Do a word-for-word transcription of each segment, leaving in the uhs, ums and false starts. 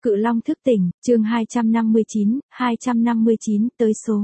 Cự Long thức tỉnh, chương hai trăm năm mươi chín, hai trăm năm mươi chín tới số.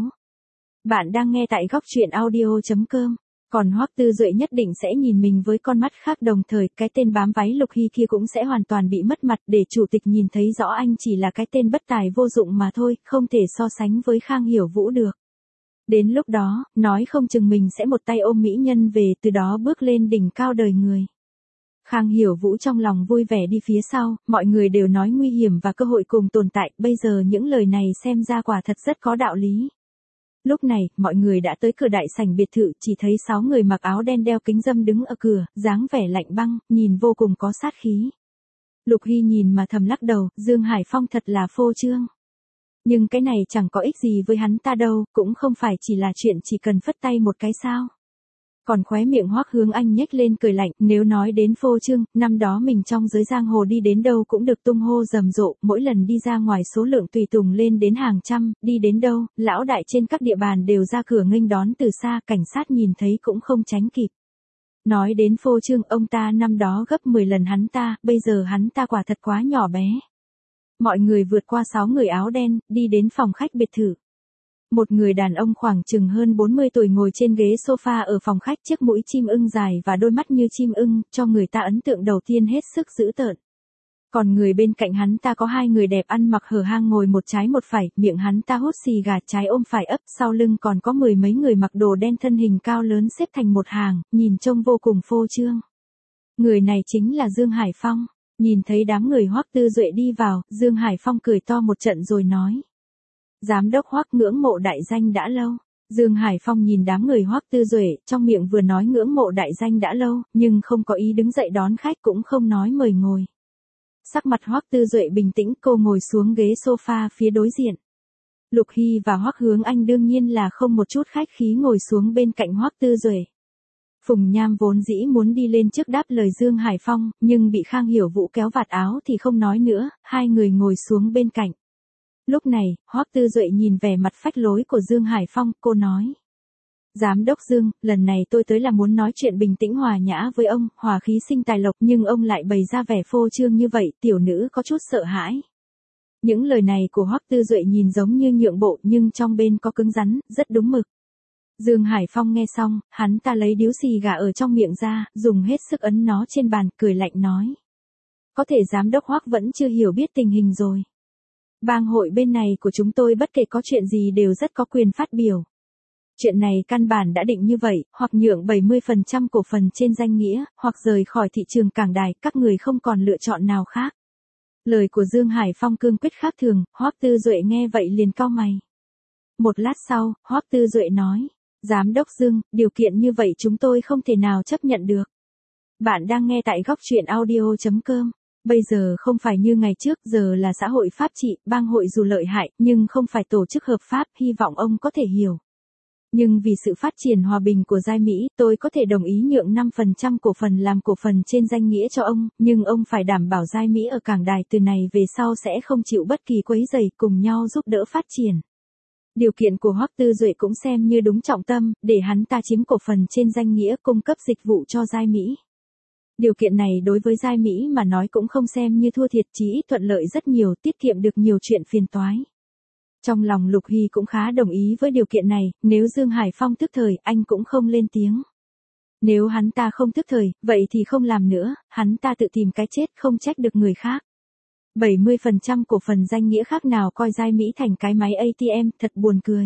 Bạn đang nghe tại góc truyện audio chấm com. Còn Hoắc Tư Duệ nhất định sẽ nhìn mình với con mắt khác, đồng thời cái tên bám váy Lục Hy kia cũng sẽ hoàn toàn bị mất mặt, để chủ tịch nhìn thấy rõ anh chỉ là cái tên bất tài vô dụng mà thôi, không thể so sánh với Khang Hiểu Vũ được. Đến lúc đó, nói không chừng mình sẽ một tay ôm mỹ nhân về, từ đó bước lên đỉnh cao đời người. Khang Hiểu Vũ trong lòng vui vẻ đi phía sau, mọi người đều nói nguy hiểm và cơ hội cùng tồn tại, bây giờ những lời này xem ra quả thật rất có đạo lý. Lúc này, mọi người đã tới cửa đại sảnh biệt thự, chỉ thấy sáu người mặc áo đen đeo kính râm đứng ở cửa, dáng vẻ lạnh băng, nhìn vô cùng có sát khí. Lục Hy nhìn mà thầm lắc đầu, Dương Hải Phong thật là phô trương. Nhưng cái này chẳng có ích gì với hắn ta đâu, cũng không phải chỉ là chuyện chỉ cần phất tay một cái sao. Còn khóe miệng Hoắc Hướng Anh nhếch lên cười lạnh, nếu nói đến phô trương, năm đó mình trong giới giang hồ đi đến đâu cũng được tung hô rầm rộ, mỗi lần đi ra ngoài số lượng tùy tùng lên đến hàng trăm, đi đến đâu, lão đại trên các địa bàn đều ra cửa nghênh đón từ xa, cảnh sát nhìn thấy cũng không tránh kịp. Nói đến phô trương, ông ta năm đó gấp mười lần hắn ta, bây giờ hắn ta quả thật quá nhỏ bé. Mọi người vượt qua sáu người áo đen, đi đến phòng khách biệt thự. Một người đàn ông khoảng chừng hơn bốn mươi tuổi ngồi trên ghế sofa ở phòng khách, chiếc mũi chim ưng dài và đôi mắt như chim ưng, cho người ta ấn tượng đầu tiên hết sức dữ tợn. Còn người bên cạnh hắn ta có hai người đẹp ăn mặc hở hang ngồi một trái một phải, miệng hắn ta hút xì gà, trái ôm phải ấp, sau lưng còn có mười mấy người mặc đồ đen thân hình cao lớn xếp thành một hàng, nhìn trông vô cùng phô trương. Người này chính là Dương Hải Phong. Nhìn thấy đám người Hoắc Tư Duệ đi vào, Dương Hải Phong cười to một trận rồi nói. Giám đốc Hoắc ngưỡng mộ đại danh đã lâu. Dương Hải Phong nhìn đám người Hoắc Tư Duệ, trong miệng vừa nói ngưỡng mộ đại danh đã lâu, nhưng không có ý đứng dậy đón khách, cũng không nói mời ngồi. Sắc mặt Hoắc Tư Duệ bình tĩnh, cô ngồi xuống ghế sofa phía đối diện. Lục Hy và Hoắc Hướng Anh đương nhiên là không một chút khách khí ngồi xuống bên cạnh Hoắc Tư Duệ. Phùng Nham vốn dĩ muốn đi lên trước đáp lời Dương Hải Phong, nhưng bị Khang Hiểu Vũ kéo vạt áo thì không nói nữa, hai người ngồi xuống bên cạnh. Lúc này, Hoắc Tư Duệ nhìn vẻ mặt phách lối của Dương Hải Phong, cô nói. Giám đốc Dương, lần này tôi tới là muốn nói chuyện bình tĩnh hòa nhã với ông, hòa khí sinh tài lộc, nhưng ông lại bày ra vẻ phô trương như vậy, tiểu nữ có chút sợ hãi. Những lời này của Hoắc Tư Duệ nhìn giống như nhượng bộ, nhưng trong bên có cứng rắn, rất đúng mực. Dương Hải Phong nghe xong, hắn ta lấy điếu xì gà ở trong miệng ra, dùng hết sức ấn nó trên bàn, cười lạnh nói. Có thể giám đốc Hoắc vẫn chưa hiểu biết tình hình rồi. Bang hội bên này của chúng tôi bất kể có chuyện gì đều rất có quyền phát biểu. Chuyện này căn bản đã định như vậy, hoặc nhượng bảy mươi phần trăm cổ phần trên danh nghĩa, hoặc rời khỏi thị trường cảng đài, các người không còn lựa chọn nào khác. Lời của Dương Hải Phong cương quyết khác thường, Hoắc Tư Duệ nghe vậy liền cau mày. Một lát sau, Hoắc Tư Duệ nói. Giám đốc Dương, điều kiện như vậy chúng tôi không thể nào chấp nhận được. Bạn đang nghe tại góc truyện audio chấm com. Bây giờ không phải như ngày trước, giờ là xã hội pháp trị, bang hội dù lợi hại, nhưng không phải tổ chức hợp pháp, hy vọng ông có thể hiểu. Nhưng vì sự phát triển hòa bình của Giai Mỹ, tôi có thể đồng ý nhượng năm phần trăm cổ phần làm cổ phần trên danh nghĩa cho ông, nhưng ông phải đảm bảo Giai Mỹ ở cảng đài từ này về sau sẽ không chịu bất kỳ quấy rầy, cùng nhau giúp đỡ phát triển. Điều kiện của Hoắc Tư Duệ cũng xem như đúng trọng tâm, để hắn ta chiếm cổ phần trên danh nghĩa cung cấp dịch vụ cho Giai Mỹ. Điều kiện này đối với Giai Mỹ mà nói cũng không xem như thua thiệt, chí ít thuận lợi rất nhiều, tiết kiệm được nhiều chuyện phiền toái. Trong lòng Lục Hy cũng khá đồng ý với điều kiện này, nếu Dương Hải Phong tức thời, anh cũng không lên tiếng. Nếu hắn ta không tức thời, vậy thì không làm nữa, hắn ta tự tìm cái chết, không trách được người khác. bảy mươi phần trăm cổ phần danh nghĩa khác nào coi Giai Mỹ thành cái máy a tê em, thật buồn cười.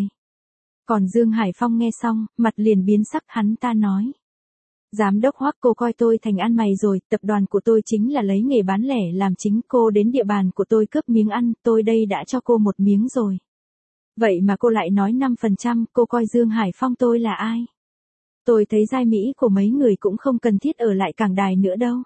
Còn Dương Hải Phong nghe xong, mặt liền biến sắc, hắn ta nói. Giám đốc Hoắc, cô coi tôi thành ăn mày rồi, tập đoàn của tôi chính là lấy nghề bán lẻ làm chính, cô đến địa bàn của tôi cướp miếng ăn, tôi đây đã cho cô một miếng rồi. Vậy mà cô lại nói năm phần trăm, cô coi Dương Hải Phong tôi là ai? Tôi thấy Giai Mỹ của mấy người cũng không cần thiết ở lại cảng đài nữa đâu.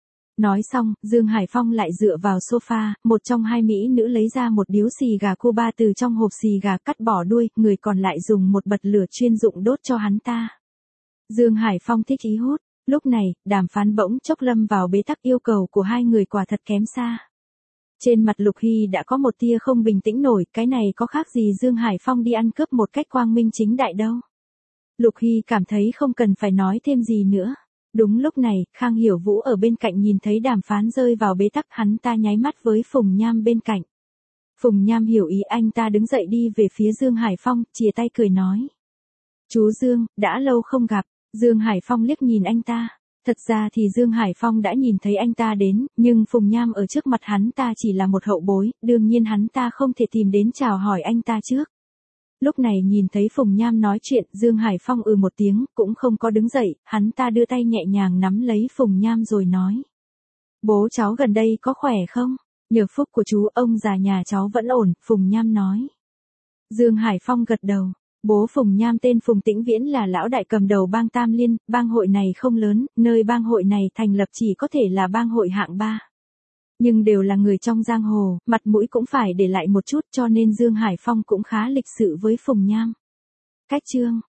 Nói xong, Dương Hải Phong lại dựa vào sofa, một trong hai mỹ nữ lấy ra một điếu xì gà Cuba từ trong hộp xì gà, cắt bỏ đuôi, người còn lại dùng một bật lửa chuyên dụng đốt cho hắn ta. Dương Hải Phong thích ý hút, lúc này, đàm phán bỗng chốc lâm vào bế tắc, yêu cầu của hai người quả thật kém xa. Trên mặt Lục Hy đã có một tia không bình tĩnh nổi, cái này có khác gì Dương Hải Phong đi ăn cướp một cách quang minh chính đại đâu. Lục Hy cảm thấy không cần phải nói thêm gì nữa. Đúng lúc này, Khang Hiểu Vũ ở bên cạnh nhìn thấy đàm phán rơi vào bế tắc, hắn ta nháy mắt với Phùng Nham bên cạnh. Phùng Nham hiểu ý, anh ta đứng dậy đi về phía Dương Hải Phong, chìa tay cười nói. Chú Dương, đã lâu không gặp. Dương Hải Phong liếc nhìn anh ta. Thật ra thì Dương Hải Phong đã nhìn thấy anh ta đến, nhưng Phùng Nham ở trước mặt hắn ta chỉ là một hậu bối, đương nhiên hắn ta không thể tìm đến chào hỏi anh ta trước. Lúc này nhìn thấy Phùng Nham nói chuyện, Dương Hải Phong ừ một tiếng, cũng không có đứng dậy, hắn ta đưa tay nhẹ nhàng nắm lấy Phùng Nham rồi nói. Bố cháu gần đây có khỏe không? Nhờ phúc của chú, ông già nhà cháu vẫn ổn, Phùng Nham nói. Dương Hải Phong gật đầu. Bố Phùng Nham tên Phùng Tĩnh Viễn là lão đại cầm đầu bang Tam Liên, bang hội này không lớn, nơi bang hội này thành lập chỉ có thể là bang hội hạng ba. Nhưng đều là người trong giang hồ, mặt mũi cũng phải để lại một chút, cho nên Dương Hải Phong cũng khá lịch sự với Phùng Nham. Cách chương